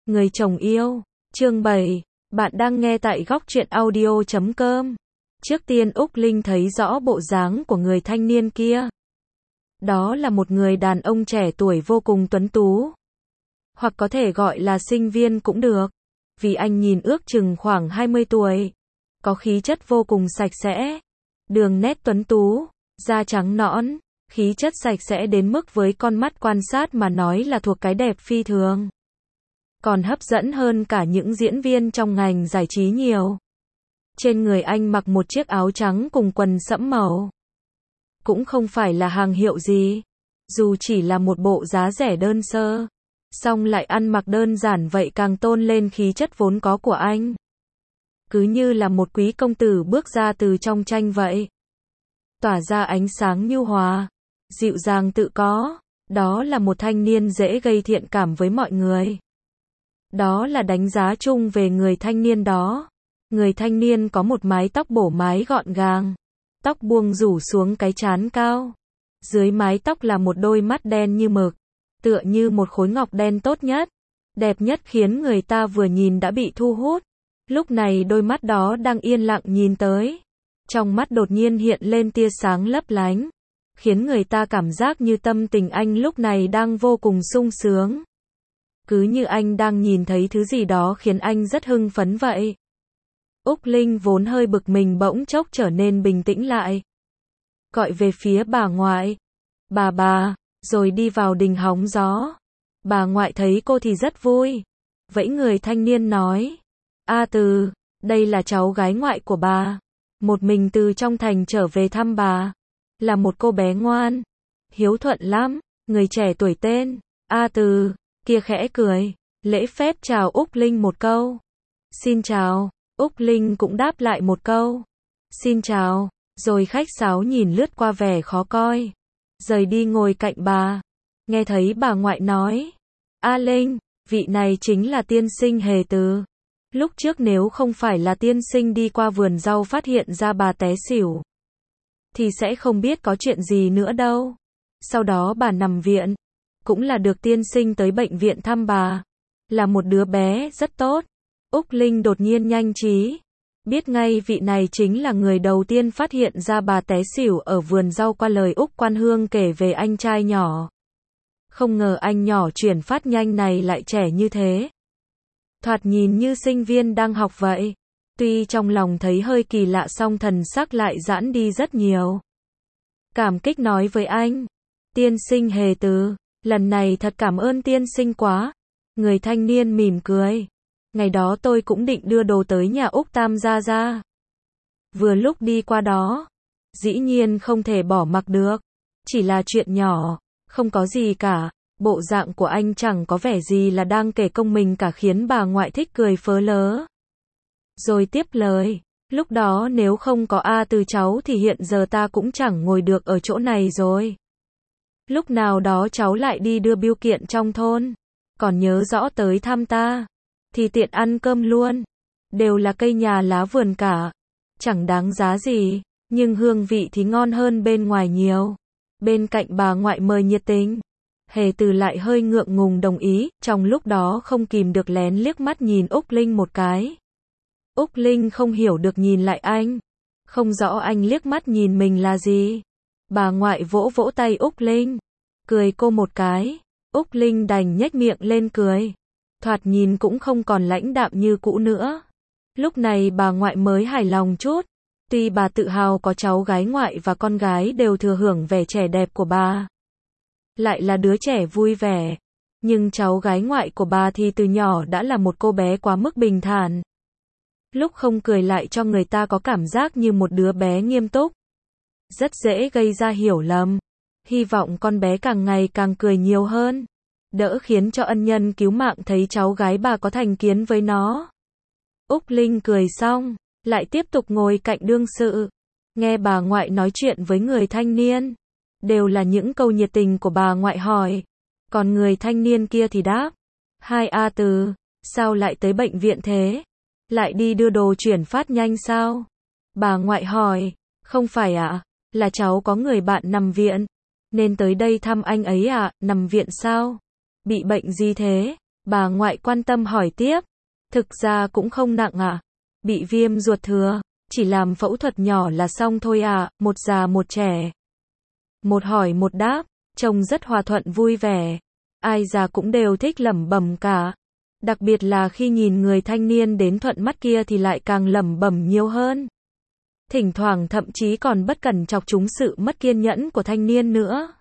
Người chồng yêu. Chương 7. Bạn đang nghe tại góc truyện audio.com. Trước tiên Úc Linh thấy rõ bộ dáng của người thanh niên kia. Đó là một người đàn ông trẻ tuổi vô cùng tuấn tú. Hoặc có thể gọi là sinh viên cũng được. Vì anh nhìn ước chừng khoảng 20 tuổi. Có khí chất vô cùng sạch sẽ. Đường nét tuấn tú, da trắng nõn, khí chất sạch sẽ đến mức với con mắt quan sát mà nói là thuộc cái đẹp phi thường. Còn hấp dẫn hơn cả những diễn viên trong ngành giải trí nhiều. Trên người anh mặc một chiếc áo trắng cùng quần sẫm màu. Cũng không phải là hàng hiệu gì. Dù chỉ là một bộ giá rẻ đơn sơ. Song lại ăn mặc đơn giản vậy càng tôn lên khí chất vốn có của anh. Cứ như là một quý công tử bước ra từ trong tranh vậy. Tỏa ra ánh sáng nhu hòa, dịu dàng tự có. Đó là một thanh niên dễ gây thiện cảm với mọi người. Đó là đánh giá chung về người thanh niên đó. Người thanh niên có một mái tóc bổ mái gọn gàng. Tóc buông rủ xuống cái trán cao. Dưới mái tóc là một đôi mắt đen như mực. Tựa như một khối ngọc đen tốt nhất. Đẹp nhất khiến người ta vừa nhìn đã bị thu hút. Lúc này đôi mắt đó đang yên lặng nhìn tới. Trong mắt đột nhiên hiện lên tia sáng lấp lánh. Khiến người ta cảm giác như tâm tình anh lúc này đang vô cùng sung sướng. Cứ như anh đang nhìn thấy thứ gì đó khiến anh rất hưng phấn vậy. Úc Linh vốn hơi bực mình bỗng chốc trở nên bình tĩnh lại. Gọi về phía bà ngoại. Bà, rồi đi vào đình hóng gió. Bà ngoại thấy cô thì rất vui. Vẫy người thanh niên nói. Từ, đây là cháu gái ngoại của bà. Một mình từ trong thành trở về thăm bà. Là một cô bé ngoan. Hiếu thuận lắm. Người trẻ tuổi tên. Từ. Kia khẽ cười, lễ phép chào Úc Linh một câu. Xin chào, Úc Linh cũng đáp lại một câu. Xin chào, rồi khách sáo nhìn lướt qua vẻ khó coi. Rời đi ngồi cạnh bà. Nghe thấy bà ngoại nói. Linh, vị này chính là tiên sinh Hề Từ. Lúc trước nếu không phải là tiên sinh đi qua vườn rau phát hiện ra bà té xỉu. Thì sẽ không biết có chuyện gì nữa đâu. Sau đó bà nằm viện. Cũng là được tiên sinh tới bệnh viện thăm bà. Là một đứa bé rất tốt. Úc Linh đột nhiên nhanh trí. Biết ngay vị này chính là người đầu tiên phát hiện ra bà té xỉu ở vườn rau qua lời Úc Quan Hương kể về anh trai nhỏ. Không ngờ anh nhỏ chuyển phát nhanh này lại trẻ như thế. Thoạt nhìn như sinh viên đang học vậy. Tuy trong lòng thấy hơi kỳ lạ song thần sắc lại giãn đi rất nhiều. Cảm kích nói với anh. Tiên sinh Hề Từ. Lần này thật cảm ơn tiên sinh quá. Người thanh niên mỉm cười. Ngày đó tôi cũng định đưa đồ tới nhà Úc Tam gia ra. Vừa lúc đi qua đó. Dĩ nhiên không thể bỏ mặc được. Chỉ là chuyện nhỏ. Không có gì cả. Bộ dạng của anh chẳng có vẻ gì là đang kể công mình cả khiến bà ngoại thích cười phớ lớ. Rồi tiếp lời. Lúc đó nếu không có từ cháu thì hiện giờ ta cũng chẳng ngồi được ở chỗ này rồi. Lúc nào đó cháu lại đi đưa bưu kiện trong thôn. Còn nhớ rõ tới thăm ta. Thì tiện ăn cơm luôn. Đều là cây nhà lá vườn cả. Chẳng đáng giá gì. Nhưng hương vị thì ngon hơn bên ngoài nhiều. Bên cạnh bà ngoại mời nhiệt tình. Hề Từ lại hơi ngượng ngùng đồng ý. Trong lúc đó không kìm được lén liếc mắt nhìn Úc Linh một cái. Úc Linh không hiểu được nhìn lại anh. Không rõ anh liếc mắt nhìn mình là gì. Bà ngoại vỗ vỗ tay Úc Linh. Cười cô một cái. Úc Linh đành nhếch miệng lên cười. Thoạt nhìn cũng không còn lãnh đạm như cũ nữa. Lúc này bà ngoại mới hài lòng chút. Tuy bà tự hào có cháu gái ngoại và con gái đều thừa hưởng vẻ trẻ đẹp của bà. Lại là đứa trẻ vui vẻ. Nhưng cháu gái ngoại của bà thì từ nhỏ đã là một cô bé quá mức bình thản. Lúc không cười lại cho người ta có cảm giác như một đứa bé nghiêm túc. Rất dễ gây ra hiểu lầm. Hy vọng con bé càng ngày càng cười nhiều hơn. Đỡ khiến cho ân nhân cứu mạng thấy cháu gái bà có thành kiến với nó. Úc Linh cười xong, lại tiếp tục ngồi cạnh đương sự. Nghe bà ngoại nói chuyện với người thanh niên. Đều là những câu nhiệt tình của bà ngoại hỏi. Còn người thanh niên kia thì đáp. Từ, sao lại tới bệnh viện thế? Lại đi đưa đồ chuyển phát nhanh sao? Bà ngoại hỏi. Không phải là cháu có người bạn nằm viện. Nên tới đây thăm anh ấy nằm viện sao? Bị bệnh gì thế? Bà ngoại quan tâm hỏi tiếp. Thực ra cũng không nặng à? Bị viêm ruột thừa, chỉ làm phẫu thuật nhỏ là xong thôi à, một già một trẻ. Một hỏi một đáp, trông rất hòa thuận vui vẻ. Ai già cũng đều thích lẩm bẩm cả. Đặc biệt là khi nhìn người thanh niên đến thuận mắt kia thì lại càng lẩm bẩm nhiều hơn. Thỉnh thoảng thậm chí còn bất cẩn chọc trúng sự mất kiên nhẫn của thanh niên nữa.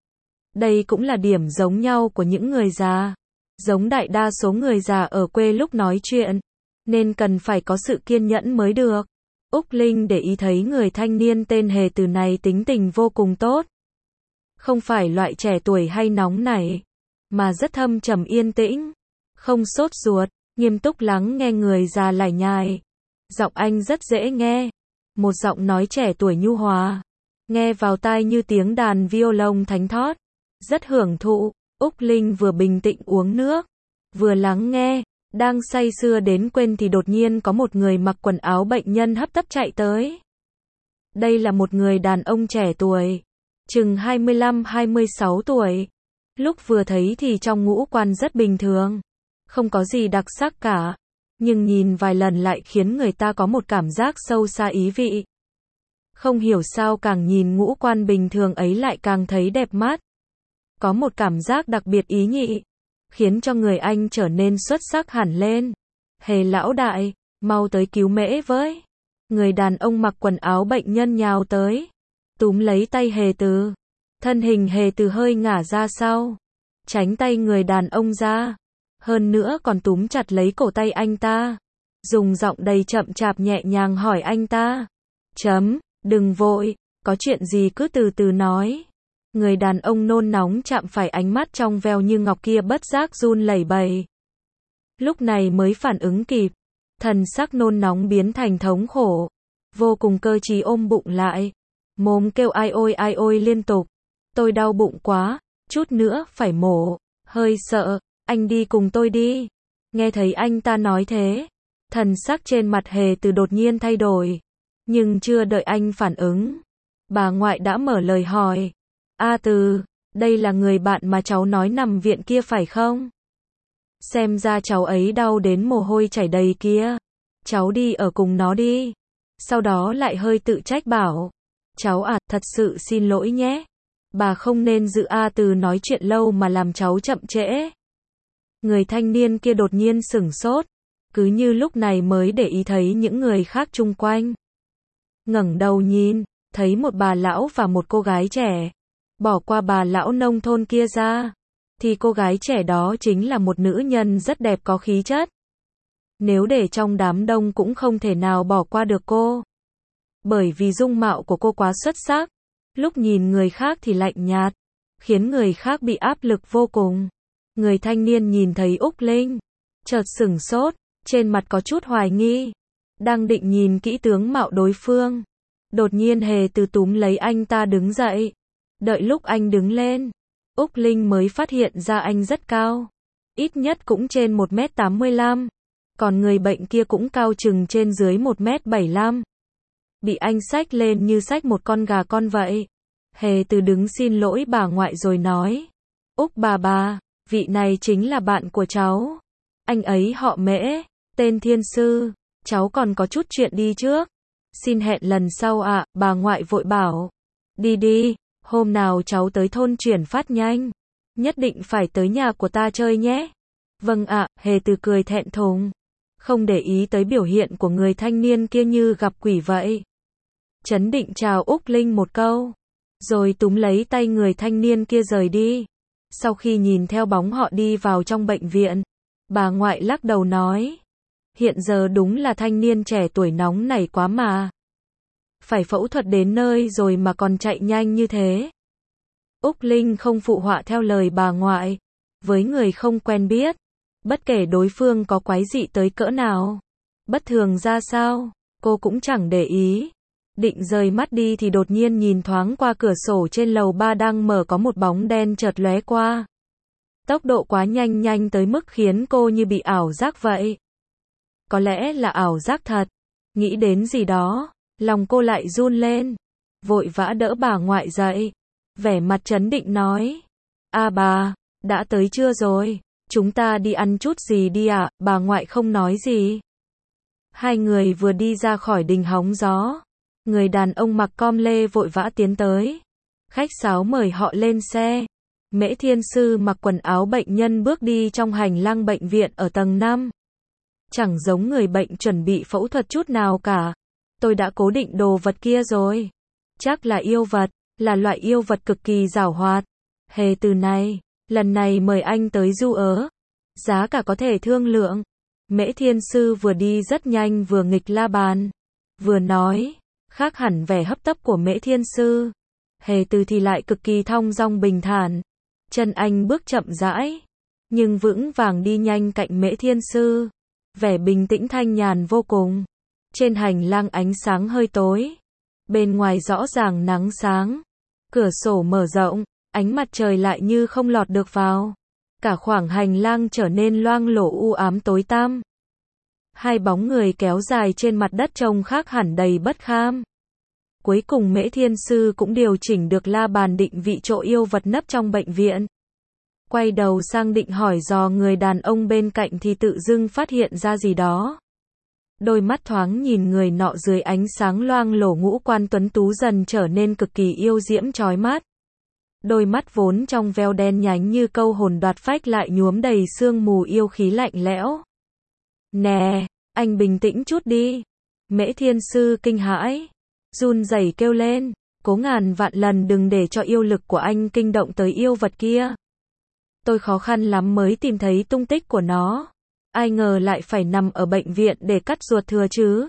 Đây cũng là điểm giống nhau của những người già. Giống đại đa số người già ở quê lúc nói chuyện, nên cần phải có sự kiên nhẫn mới được. Úc Linh để ý thấy người thanh niên tên Hề Từ này tính tình vô cùng tốt. Không phải loại trẻ tuổi hay nóng nảy, mà rất thâm trầm yên tĩnh, không sốt ruột, nghiêm túc lắng nghe người già lải nhải. Giọng anh rất dễ nghe, một giọng nói trẻ tuổi nhu hòa, nghe vào tai như tiếng đàn violon thánh thót, rất hưởng thụ. Úc Linh vừa bình tĩnh uống nước, vừa lắng nghe, đang say sưa đến quên thì đột nhiên có một người mặc quần áo bệnh nhân hấp tấp chạy tới. Đây là một người đàn ông trẻ tuổi, chừng 25-26 tuổi. Lúc vừa thấy thì trong ngũ quan rất bình thường, không có gì đặc sắc cả, nhưng nhìn vài lần lại khiến người ta có một cảm giác sâu xa ý vị. Không hiểu sao càng nhìn ngũ quan bình thường ấy lại càng thấy đẹp mắt. Có một cảm giác đặc biệt ý nhị, khiến cho người anh trở nên xuất sắc hẳn lên. Hề lão đại, mau tới cứu mễ với. Người đàn ông mặc quần áo bệnh nhân nhào tới, túm lấy tay Hề Từ. Thân hình Hề Từ hơi ngả ra sau, tránh tay người đàn ông ra. Hơn nữa còn túm chặt lấy cổ tay anh ta, dùng giọng đầy chậm chạp nhẹ nhàng hỏi anh ta. Đừng vội, có chuyện gì cứ từ từ nói. Người đàn ông nôn nóng chạm phải ánh mắt trong veo như ngọc kia bất giác run lẩy bẩy. Lúc này mới phản ứng kịp, thần sắc nôn nóng biến thành thống khổ, vô cùng cơ trí ôm bụng lại, mồm kêu ai ôi liên tục. Tôi đau bụng quá, chút nữa phải mổ, hơi sợ, anh đi cùng tôi đi. Nghe thấy anh ta nói thế, thần sắc trên mặt Hề Từ đột nhiên thay đổi, nhưng chưa đợi anh phản ứng, bà ngoại đã mở lời hỏi. A Từ, đây là người bạn mà cháu nói nằm viện kia phải không? Xem ra cháu ấy đau đến mồ hôi chảy đầy kia. Cháu đi ở cùng nó đi. Sau đó lại hơi tự trách bảo. Cháu à, thật sự xin lỗi nhé. Bà không nên giữ A Từ nói chuyện lâu mà làm cháu chậm trễ. Người thanh niên kia đột nhiên sửng sốt, cứ như lúc này mới để ý thấy những người khác chung quanh. Ngẩng đầu nhìn, thấy một bà lão và một cô gái trẻ. Bỏ qua bà lão nông thôn kia ra, thì cô gái trẻ đó chính là một nữ nhân rất đẹp có khí chất. Nếu để trong đám đông cũng không thể nào bỏ qua được cô. Bởi vì dung mạo của cô quá xuất sắc, lúc nhìn người khác thì lạnh nhạt, khiến người khác bị áp lực vô cùng. Người thanh niên nhìn thấy Úc Linh, chợt sửng sốt, trên mặt có chút hoài nghi, đang định nhìn kỹ tướng mạo đối phương. Đột nhiên Hề Từ túm lấy anh ta đứng dậy. Đợi lúc anh đứng lên, Úc Linh mới phát hiện ra anh rất cao, ít nhất cũng trên 1m85, còn người bệnh kia cũng cao chừng trên dưới 1m75. Bị anh xách lên như xách một con gà con vậy. Hề Từ đứng xin lỗi bà ngoại rồi nói. Úc bà, vị này chính là bạn của cháu. Anh ấy họ Mễ, tên Thiên Sư, cháu còn có chút chuyện đi trước. Xin hẹn lần sau ạ, bà ngoại vội bảo. Đi. Hôm nào cháu tới thôn chuyển phát nhanh, nhất định phải tới nhà của ta chơi nhé. Vâng ạ, Hề Từ cười thẹn thùng, không để ý tới biểu hiện của người thanh niên kia như gặp quỷ vậy. Trấn định chào Úc Linh một câu, rồi túm lấy tay người thanh niên kia rời đi. Sau khi nhìn theo bóng họ đi vào trong bệnh viện, bà ngoại lắc đầu nói. Hiện giờ đúng là thanh niên trẻ tuổi nóng nảy quá mà. Phải phẫu thuật đến nơi rồi mà còn chạy nhanh như thế. Úc Linh không phụ họa theo lời bà ngoại. Với người không quen biết, bất kể đối phương có quái dị tới cỡ nào, bất thường ra sao, cô cũng chẳng để ý. Định rời mắt đi thì đột nhiên nhìn thoáng qua cửa sổ trên lầu 3 đang mở, có một bóng đen chợt lóe qua. Tốc độ quá nhanh tới mức khiến cô như bị ảo giác vậy. Có lẽ là ảo giác thật. Nghĩ đến gì đó, lòng cô lại run lên, vội vã đỡ bà ngoại dậy, vẻ mặt trấn định nói. A bà, đã tới chưa rồi? Chúng ta đi ăn chút gì đi ạ, bà ngoại không nói gì. Hai người vừa đi ra khỏi đình hóng gió. Người đàn ông mặc com lê vội vã tiến tới. Khách sáo mời họ lên xe. Mễ Thiên Sư mặc quần áo bệnh nhân bước đi trong hành lang bệnh viện ở tầng 5. Chẳng giống người bệnh chuẩn bị phẫu thuật chút nào cả. Tôi đã cố định đồ vật kia rồi. Chắc là yêu vật, là loại yêu vật cực kỳ giảo hoạt. Hề từ này, lần này mời anh tới du ớ. Giá cả có thể thương lượng. Mễ Thiên Sư vừa đi rất nhanh vừa nghịch la bàn. Vừa nói, khác hẳn vẻ hấp tấp của Mễ Thiên Sư. Hề từ thì lại cực kỳ thong dong bình thản. Chân anh bước chậm rãi, nhưng vững vàng đi nhanh cạnh Mễ Thiên Sư. Vẻ bình tĩnh thanh nhàn vô cùng. Trên hành lang ánh sáng hơi tối. Bên ngoài rõ ràng nắng sáng. Cửa sổ mở rộng, ánh mặt trời lại như không lọt được vào. Cả khoảng hành lang trở nên loang lổ u ám tối tăm. Hai bóng người kéo dài trên mặt đất trông khác hẳn đầy bất kham. Cuối cùng Mễ Thiên Sư cũng điều chỉnh được la bàn định vị chỗ yêu vật nấp trong bệnh viện. Quay đầu sang định hỏi dò người đàn ông bên cạnh thì tự dưng phát hiện ra gì đó. Đôi mắt thoáng nhìn người nọ dưới ánh sáng loang lổ ngũ quan tuấn tú dần trở nên cực kỳ yêu diễm chói mắt. Đôi mắt vốn trong veo đen nhánh như câu hồn đoạt phách lại nhuốm đầy sương mù yêu khí lạnh lẽo. Nè, anh bình tĩnh chút đi. Mễ Thiên Sư kinh hãi, run rẩy kêu lên, cố ngàn vạn lần đừng để cho yêu lực của anh kinh động tới yêu vật kia. Tôi khó khăn lắm mới tìm thấy tung tích của nó. Ai ngờ lại phải nằm ở bệnh viện để cắt ruột thừa chứ.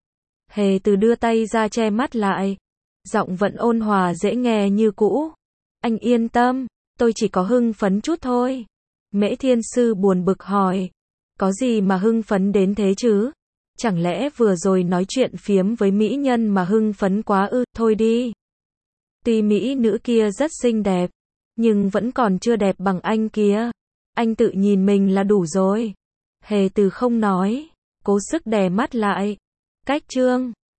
Hề từ đưa tay ra che mắt lại. Giọng vẫn ôn hòa dễ nghe như cũ. Anh yên tâm, tôi chỉ có hưng phấn chút thôi. Mễ Thiên Sư buồn bực hỏi. Có gì mà hưng phấn đến thế chứ? Chẳng lẽ vừa rồi nói chuyện phiếm với mỹ nhân mà hưng phấn quá ư? Thôi đi. Tuy mỹ nữ kia rất xinh đẹp, nhưng vẫn còn chưa đẹp bằng anh kia. Anh tự nhìn mình là đủ rồi. Hề từ không nói, cố sức đè mắt lại. Cách chương